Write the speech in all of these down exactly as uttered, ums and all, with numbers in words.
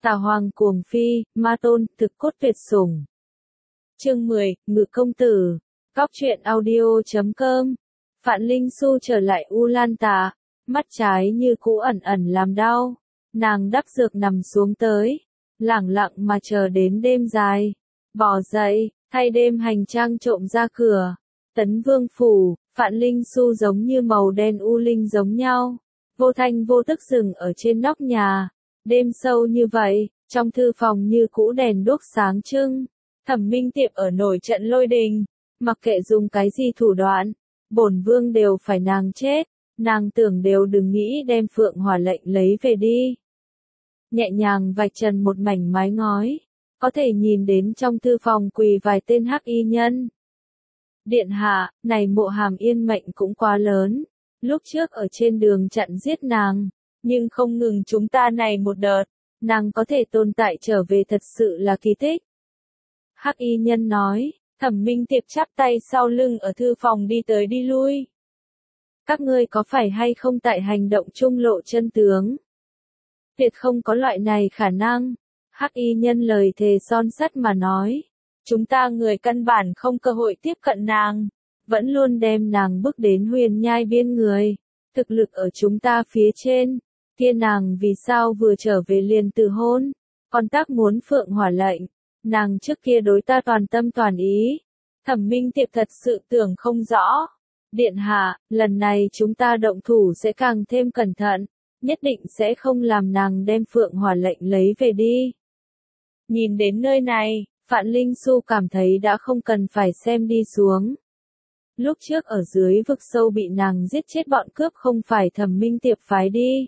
Tào Hoàng cuồng phi, ma tôn, thực cốt tuyệt sủng. Chương mười, Ngự công tử. Cóc truyện audio chấm com. Phạn Linh Xu trở lại U Lan Tà, mắt trái như cũ ẩn ẩn làm đau. Nàng đắp dược nằm xuống tới, lẳng lặng mà chờ đến đêm dài. Bò dậy, thay đêm hành trang trộm ra cửa. Tấn Vương phủ, Phạn Linh Xu giống như màu đen u linh giống nhau. Vô thanh vô tức dừng ở trên nóc nhà. Đêm sâu như vậy, trong thư phòng như cũ đèn đuốc sáng trưng. Thẩm Minh Tiệp ở nổi trận lôi đình, mặc kệ dùng cái gì thủ đoạn, bổn vương đều phải nàng chết, nàng tưởng đều đừng nghĩ đem Phượng Hỏa lệnh lấy về đi. Nhẹ nhàng vạch trần một mảnh mái ngói, có thể nhìn đến trong thư phòng quỳ vài tên hắc y nhân. Điện hạ, này Mộ Hàm Yên mệnh cũng quá lớn, lúc trước ở trên đường chặn giết nàng, nhưng không ngừng chúng ta này một đợt, nàng có thể tồn tại trở về thật sự là kỳ tích. Hắc y nhân nói, Thẩm Minh Tiệp chắp tay sau lưng ở thư phòng đi tới đi lui. Các ngươi có phải hay không tại hành động trung lộ chân tướng? Tuyệt không có loại này khả năng. Hắc y nhân lời thề son sắt mà nói. Chúng ta người căn bản không cơ hội tiếp cận nàng. Vẫn luôn đem nàng bước đến huyền nhai biên người. Thực lực ở chúng ta phía trên. Kia nàng vì sao vừa trở về liền từ hôn. Còn tác muốn Phượng Hỏa lệnh. Nàng trước kia đối ta toàn tâm toàn ý. Thẩm Minh Tiệp thật sự tưởng không rõ. Điện hạ, lần này chúng ta động thủ sẽ càng thêm cẩn thận. Nhất định sẽ không làm nàng đem Phượng Hỏa lệnh lấy về đi. Nhìn đến nơi này, Phạn Linh Xu cảm thấy đã không cần phải xem đi xuống. Lúc trước ở dưới vực sâu bị nàng giết chết bọn cướp không phải Thẩm Minh Tiệp phái đi.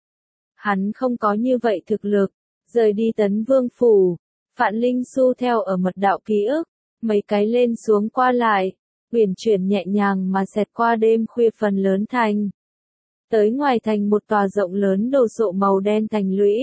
Hắn không có như vậy thực lực, rời đi Tấn Vương phủ. Phạn Linh Xu theo ở mật đạo ký ức, mấy cái lên xuống qua lại, uyển chuyển nhẹ nhàng mà xẹt qua đêm khuya phần lớn thành. Tới ngoài thành một tòa rộng lớn đồ sộ màu đen thành lũy.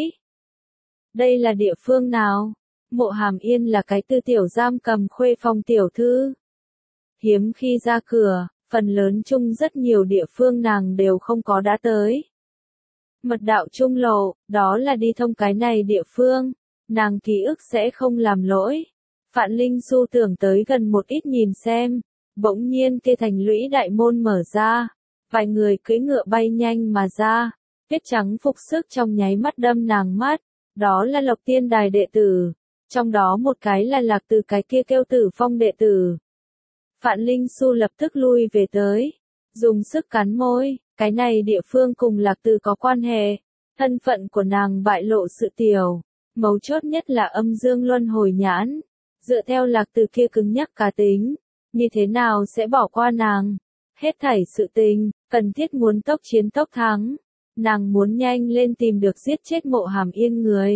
Đây là địa phương nào? Mộ Hàm Yên là cái tư tiểu giam cầm khuê phòng tiểu thư. Hiếm khi ra cửa, phần lớn chung rất nhiều địa phương nàng đều không có đã tới. Mật đạo trung lộ, đó là đi thông cái này địa phương. Nàng ký ức sẽ không làm lỗi. Phạn Linh Xu tưởng tới gần một ít nhìn xem. Bỗng nhiên kia thành lũy đại môn mở ra. Vài người cưỡi ngựa bay nhanh mà ra. Tuyết trắng phục sức trong nháy mắt đâm nàng mắt. Đó là Lộc Tiên Đài đệ tử. Trong đó một cái là Lạc Từ cái kia kêu Tử Phong đệ tử. Phạn Linh Xu lập tức lui về tới. Dùng sức cắn môi. Cái này địa phương cùng Lạc Từ có quan hệ. Thân phận của nàng bại lộ sự tiểu. Mấu chốt nhất là âm dương luân hồi nhãn. Dựa theo Lạc Từ kia cứng nhắc cá tính. Như thế nào sẽ bỏ qua nàng? Hết thảy sự tình, cần thiết muốn tốc chiến tốc thắng. Nàng muốn nhanh lên tìm được giết chết Mộ Hàm Yên người.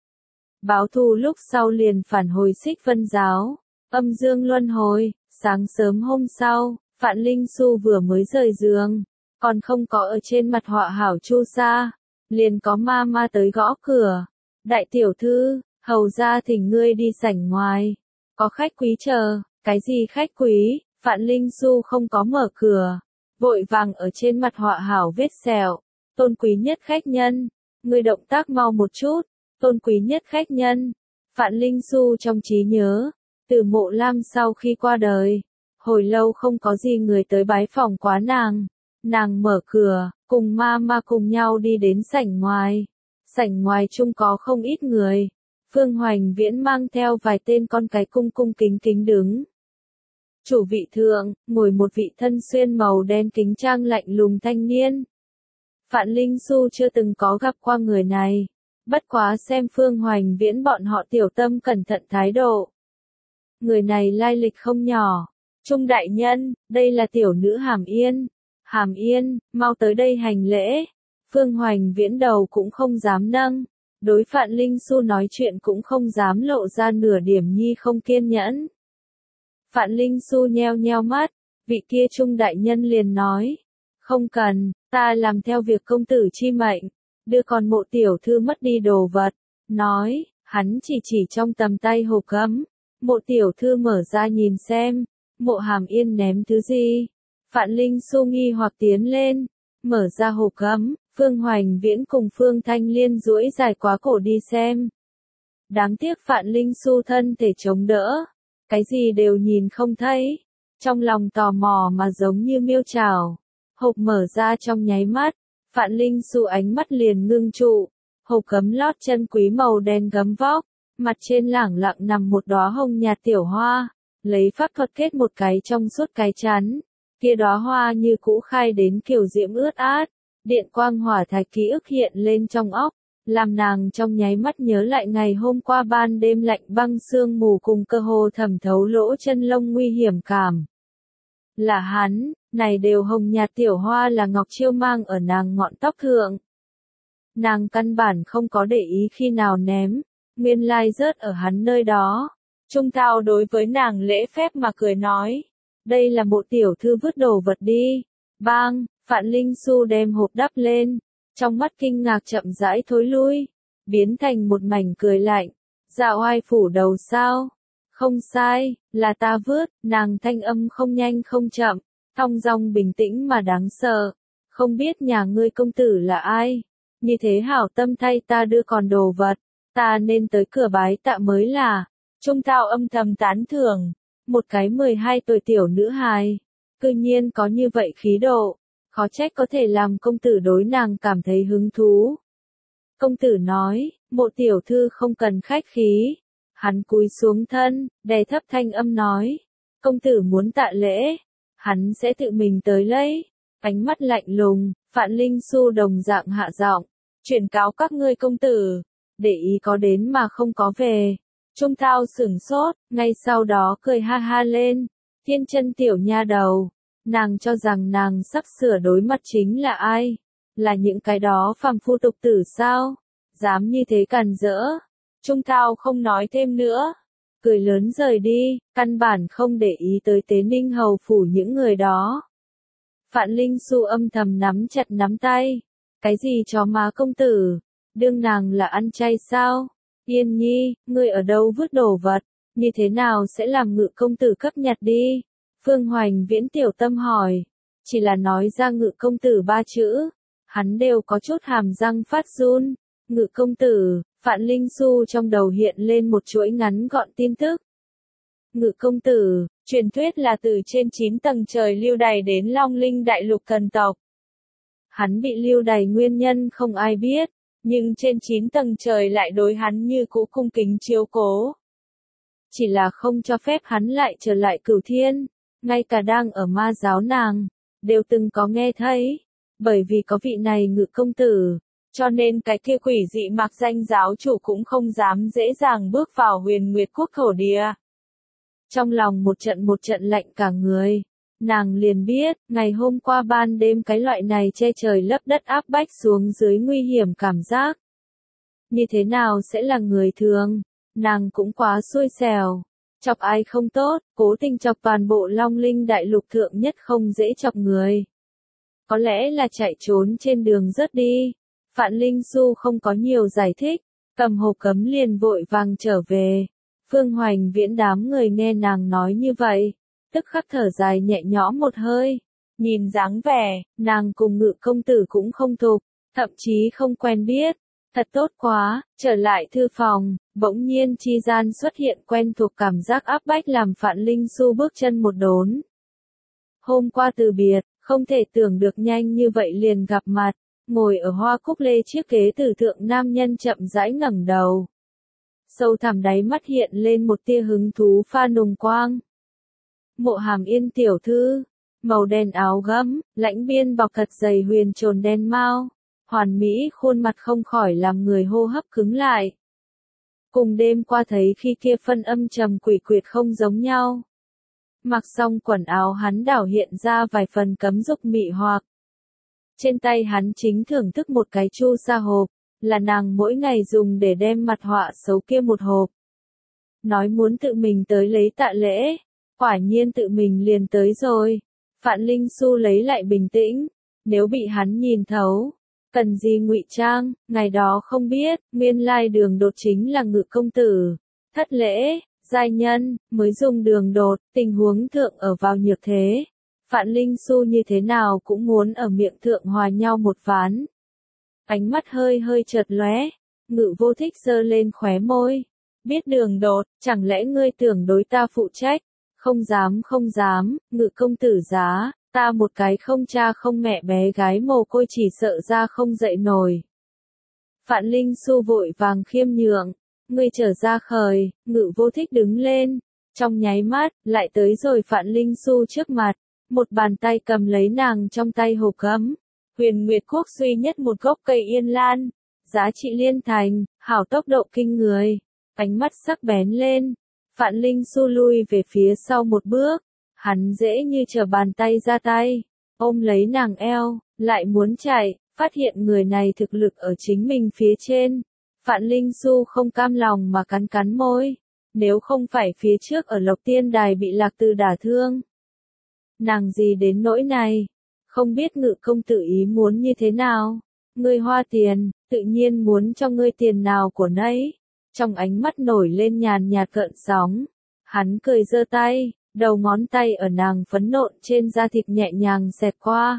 Báo thù lúc sau liền phản hồi Xích Vân giáo. Âm dương luân hồi, sáng sớm hôm sau, Phạn Linh Xu vừa mới rời giường. Còn không có ở trên mặt họa hảo chu sa. Liền có ma ma tới gõ cửa. Đại tiểu thư, hầu ra thỉnh ngươi đi sảnh ngoài. Có khách quý chờ, cái gì khách quý? Phạn Linh Xu không có mở cửa. Vội vàng ở trên mặt họa hảo vết sẹo. Tôn quý nhất khách nhân. Ngươi động tác mau một chút. Tôn quý nhất khách nhân. Phạn Linh Xu trong trí nhớ. Từ Mộ Lam sau khi qua đời. Hồi lâu không có gì người tới bái phòng quá nàng. Nàng mở cửa, cùng ma ma cùng nhau đi đến sảnh ngoài. Sảnh ngoài chung có không ít người. Phương Hoành Viễn mang theo vài tên con cái cung cung kính kính đứng. Chủ vị thượng, ngồi một vị thân xuyên màu đen kính trang lạnh lùng thanh niên. Phạn Linh Xu chưa từng có gặp qua người này. Bất quá xem Phương Hoành Viễn bọn họ tiểu tâm cẩn thận thái độ. Người này lai lịch không nhỏ. Trung đại nhân, đây là tiểu nữ Hàm Yên. Hàm Yên, mau tới đây hành lễ. Phương Hoành Viễn đầu cũng không dám nâng. Đối Phạn Linh Xu nói chuyện cũng không dám lộ ra nửa điểm nhi không kiên nhẫn. Phạn Linh Xu nheo nheo mắt. Vị kia trung đại nhân liền nói. Không cần, ta làm theo việc công tử chi mệnh. Đưa con Mộ tiểu thư mất đi đồ vật. Nói, hắn chỉ chỉ trong tầm tay hộp gấm. Mộ tiểu thư mở ra nhìn xem. Mộ Hàm Yên ném thứ gì? Phạn Linh Xu nghi hoặc tiến lên. Mở ra hộp gấm. Phương Hoành Viễn cùng Phương Thanh Liên duỗi dài quá cổ đi xem. Đáng tiếc Phạn Linh Xu thân thể chống đỡ, cái gì đều nhìn không thấy. Trong lòng tò mò mà giống như miêu trào. Hộp mở ra trong nháy mắt, Phạn Linh Xu ánh mắt liền ngưng trụ. Hộp gấm lót chân quý màu đen gấm vóc, mặt trên lẳng lặng nằm một đóa hồng nhạt tiểu hoa, lấy pháp thuật kết một cái trong suốt cái chắn. Kia đóa hoa như cũ khai đến kiểu diễm ướt át, điện quang hỏa thạch ký ức hiện lên trong óc, làm nàng trong nháy mắt nhớ lại ngày hôm qua ban đêm lạnh băng sương mù cùng cơ hồ thẩm thấu lỗ chân lông nguy hiểm cảm. Là hắn, này đều hồng nhạt tiểu hoa là Ngọc Chiêu mang ở nàng ngọn tóc thượng. Nàng căn bản không có để ý khi nào ném, nguyên lai rớt ở hắn nơi đó. Trung Thao đối với nàng lễ phép mà cười nói, đây là một tiểu thư vứt đồ vật đi. Bang, Phạn Linh Xu đem hộp đắp lên, trong mắt kinh ngạc chậm rãi thối lui, biến thành một mảnh cười lạnh. Dạ oai phủ đầu sao? Không sai, là ta vứt. Nàng thanh âm không nhanh không chậm, thong dong bình tĩnh mà đáng sợ. Không biết nhà ngươi công tử là ai? Như thế hảo tâm thay ta đưa còn đồ vật, ta nên tới cửa bái tạ mới là. Trung Thao âm thầm tán thưởng, một cái mười hai tuổi tiểu nữ hài, cư nhiên có như vậy khí độ, khó trách có thể làm công tử đối nàng cảm thấy hứng thú. Công tử nói, Mộ tiểu thư không cần khách khí. Hắn cúi xuống thân, đè thấp thanh âm nói, công tử muốn tạ lễ, hắn sẽ tự mình tới lấy. Ánh mắt lạnh lùng, Phạn Linh Xu đồng dạng hạ giọng, chuyển cáo các ngươi công tử, để ý có đến mà không có về. Trung Thao sửng sốt, ngay sau đó cười ha ha lên, thiên chân tiểu nha đầu, nàng cho rằng nàng sắp sửa đối mặt chính là ai? Là những cái đó phàm phu tục tử sao? Dám như thế càn rỡ. Trung Thao không nói thêm nữa, cười lớn rời đi, căn bản không để ý tới Tế Ninh hầu phủ những người đó. Phạn Linh Xu âm thầm nắm chặt nắm tay, cái gì chó má công tử, đương nàng là ăn chay sao? Yên Nhi, ngươi ở đâu vứt đồ vật, như thế nào sẽ làm Ngự công tử cấp nhặt đi? Phương Hoành Viễn tiểu tâm hỏi, chỉ là nói ra Ngự công tử ba chữ, hắn đều có chút hàm răng phát run. Ngự công tử, Phạn Linh Xu trong đầu hiện lên một chuỗi ngắn gọn tin tức. Ngự công tử, truyền thuyết là từ trên chín tầng trời lưu đày đến Long Linh đại lục thần tộc. Hắn bị lưu đày nguyên nhân không ai biết, nhưng trên chín tầng trời lại đối hắn như cũ cung kính chiếu cố. Chỉ là không cho phép hắn lại trở lại Cửu Thiên, ngay cả đang ở ma giáo nàng, đều từng có nghe thấy, bởi vì có vị này Ngự công tử, cho nên cái kia quỷ dị mặc danh giáo chủ cũng không dám dễ dàng bước vào Huyền Nguyệt quốc thổ địa. Trong lòng một trận một trận lạnh cả người, nàng liền biết, ngày hôm qua ban đêm cái loại này che trời lấp đất áp bách xuống dưới nguy hiểm cảm giác. Như thế nào sẽ là người thường, nàng cũng quá xui xẻo, chọc ai không tốt, cố tình chọc toàn bộ Long Linh đại lục thượng nhất không dễ chọc người. Có lẽ là chạy trốn trên đường rớt đi. Phạn Linh Xu không có nhiều giải thích, cầm hộp cấm liền vội vàng trở về. Phương Hoành Viễn đám người nghe nàng nói như vậy, tức khắc thở dài nhẹ nhõm một hơi. Nhìn dáng vẻ, nàng cùng Ngự công tử cũng không thuộc, thậm chí không quen biết. Thật tốt quá, trở lại thư phòng, bỗng nhiên chi gian xuất hiện quen thuộc cảm giác áp bách làm Phạn Linh Xu bước chân một đốn. Hôm qua từ biệt, không thể tưởng được nhanh như vậy liền gặp mặt. Ngồi ở hoa cúc lê chiếc ghế tử thượng nam nhân chậm rãi ngẩng đầu. Sâu thẳm đáy mắt hiện lên một tia hứng thú pha nùng quang. Mộ Hàm Yên tiểu thư, màu đen áo gấm, lãnh biên bọc thật dày huyền trồn đen mao, hoàn mỹ khuôn mặt không khỏi làm người hô hấp cứng lại. Cùng đêm qua thấy khi kia phân âm trầm quỷ quyệt không giống nhau. Mặc xong quần áo hắn đảo hiện ra vài phần cấm dục mị hoặc. Trên tay hắn chính thưởng thức một cái chu sa hộp, là nàng mỗi ngày dùng để đem mặt họa xấu kia một hộp. Nói muốn tự mình tới lấy tạ lễ, quả nhiên tự mình liền tới rồi. Phạn Linh Xu lấy lại bình tĩnh, nếu bị hắn nhìn thấu, cần gì ngụy trang, ngày đó không biết, nguyên lai đường đột chính là Ngự công tử. Thất lễ, giai nhân, mới dùng đường đột, tình huống thượng ở vào nhược thế. Phạn Linh Xu như thế nào cũng muốn ở miệng thượng hòa nhau một ván. Ánh mắt hơi hơi chợt lóe, Ngự vô thích giơ lên khóe môi, biết đường đột, chẳng lẽ ngươi tưởng đối ta phụ trách? Không dám không dám, Ngự công tử giá, ta một cái không cha không mẹ bé gái mồ côi chỉ sợ ra không dậy nổi. Phạn Linh Xu vội vàng khiêm nhượng, ngươi trở ra khởi, Ngự Vô Thích đứng lên, trong nháy mắt, lại tới rồi Phạn Linh Xu trước mặt, một bàn tay cầm lấy nàng trong tay hộp gấm. Huyền Nguyệt Quốc duy nhất một gốc cây yên lan, giá trị liên thành, hảo tốc độ kinh người, ánh mắt sắc bén lên. Phạn Linh Xu lui về phía sau một bước, hắn dễ như trở bàn tay ra tay, ôm lấy nàng eo, lại muốn chạy, phát hiện người này thực lực ở chính mình phía trên. Phạn Linh Xu không cam lòng mà cắn cắn môi, nếu không phải phía trước ở Lộc Tiên Đài bị Lạc Từ đả thương. Nàng gì đến nỗi này, không biết Ngự công tử ý muốn như thế nào, ngươi hoa tiền, tự nhiên muốn cho ngươi tiền nào của nấy. Trong ánh mắt nổi lên nhàn nhạt gợn sóng, hắn cười giơ tay, đầu ngón tay ở nàng phấn nộn trên da thịt nhẹ nhàng xẹt qua.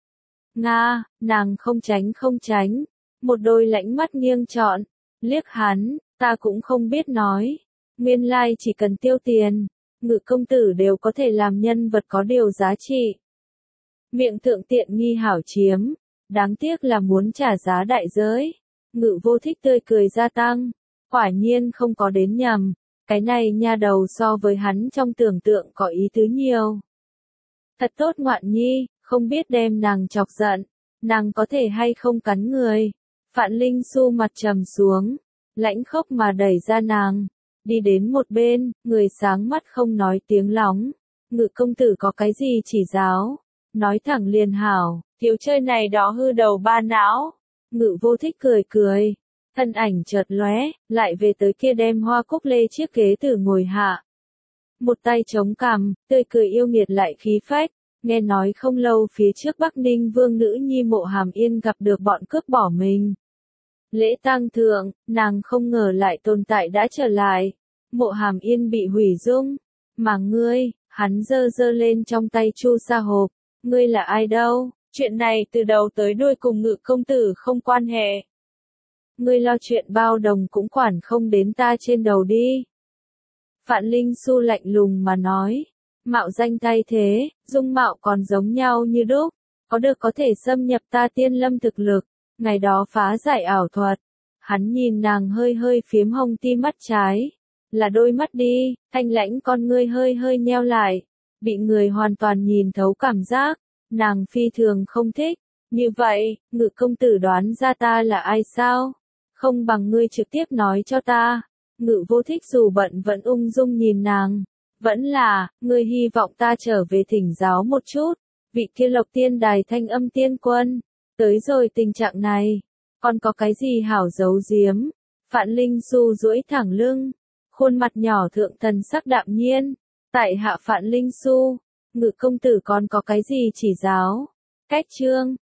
Nga, nàng không tránh không tránh, một đôi lãnh mắt nghiêng trọn, liếc hắn, ta cũng không biết nói, nguyên lai chỉ cần tiêu tiền, Ngự công tử đều có thể làm nhân vật có điều giá trị. Miệng thượng tiện nghi hảo chiếm, đáng tiếc là muốn trả giá đại giới. Ngự Vô Thích tươi cười gia tăng, quả nhiên không có đến nhầm, cái này nha đầu so với hắn trong tưởng tượng có ý tứ nhiều. Thật tốt ngoạn nhi, không biết đem nàng chọc giận, nàng có thể hay không cắn người. Phạn Linh Xu mặt trầm xuống, lãnh khốc mà đẩy ra nàng, đi đến một bên, người sáng mắt không nói tiếng lóng. Ngự công tử có cái gì chỉ giáo, nói thẳng liền hảo, thiếu chơi này đó hư đầu ba não. Ngự Vô Thích cười cười, thân ảnh chợt lóe, lại về tới kia đem hoa cúc lê chiếc ghế tử ngồi hạ. Một tay chống cằm, tươi cười yêu nghiệt lại khí phách, nghe nói không lâu phía trước Bắc Ninh vương nữ nhi Mộ Hàm Yên gặp được bọn cướp bỏ mình. Lễ tang thượng, nàng không ngờ lại tồn tại đã trở lại, Mộ Hàm Yên bị hủy dung, mà ngươi, hắn giơ giơ lên trong tay chu sa hộp, ngươi là ai đâu, chuyện này từ đầu tới đuôi cùng Ngự công tử không quan hệ. Ngươi lo chuyện bao đồng cũng quản không đến ta trên đầu đi. Phạn Linh Xu lạnh lùng mà nói, mạo danh thay thế, dung mạo còn giống nhau như đúc, có được có thể xâm nhập ta tiên lâm thực lực, ngày đó phá giải ảo thuật. Hắn nhìn nàng hơi hơi phiếm hồng ti mắt trái, là đôi mắt đi, thanh lãnh con ngươi hơi hơi nheo lại, bị người hoàn toàn nhìn thấu cảm giác, nàng phi thường không thích. Như vậy, Ngự công tử đoán ra ta là ai sao? Không bằng ngươi trực tiếp nói cho ta. Ngự Vô Thích dù bận vẫn ung dung nhìn nàng, vẫn là, ngươi hy vọng ta trở về thỉnh giáo một chút, vị kia Lộc Tiên Đài thanh âm tiên quân, tới rồi tình trạng này, còn có cái gì hảo giấu giếm? Phạn Linh Xu duỗi thẳng lưng, khuôn mặt nhỏ thượng thần sắc đạm nhiên, tại hạ Phạn Linh Xu, Ngự công tử còn có cái gì chỉ giáo? Cách chương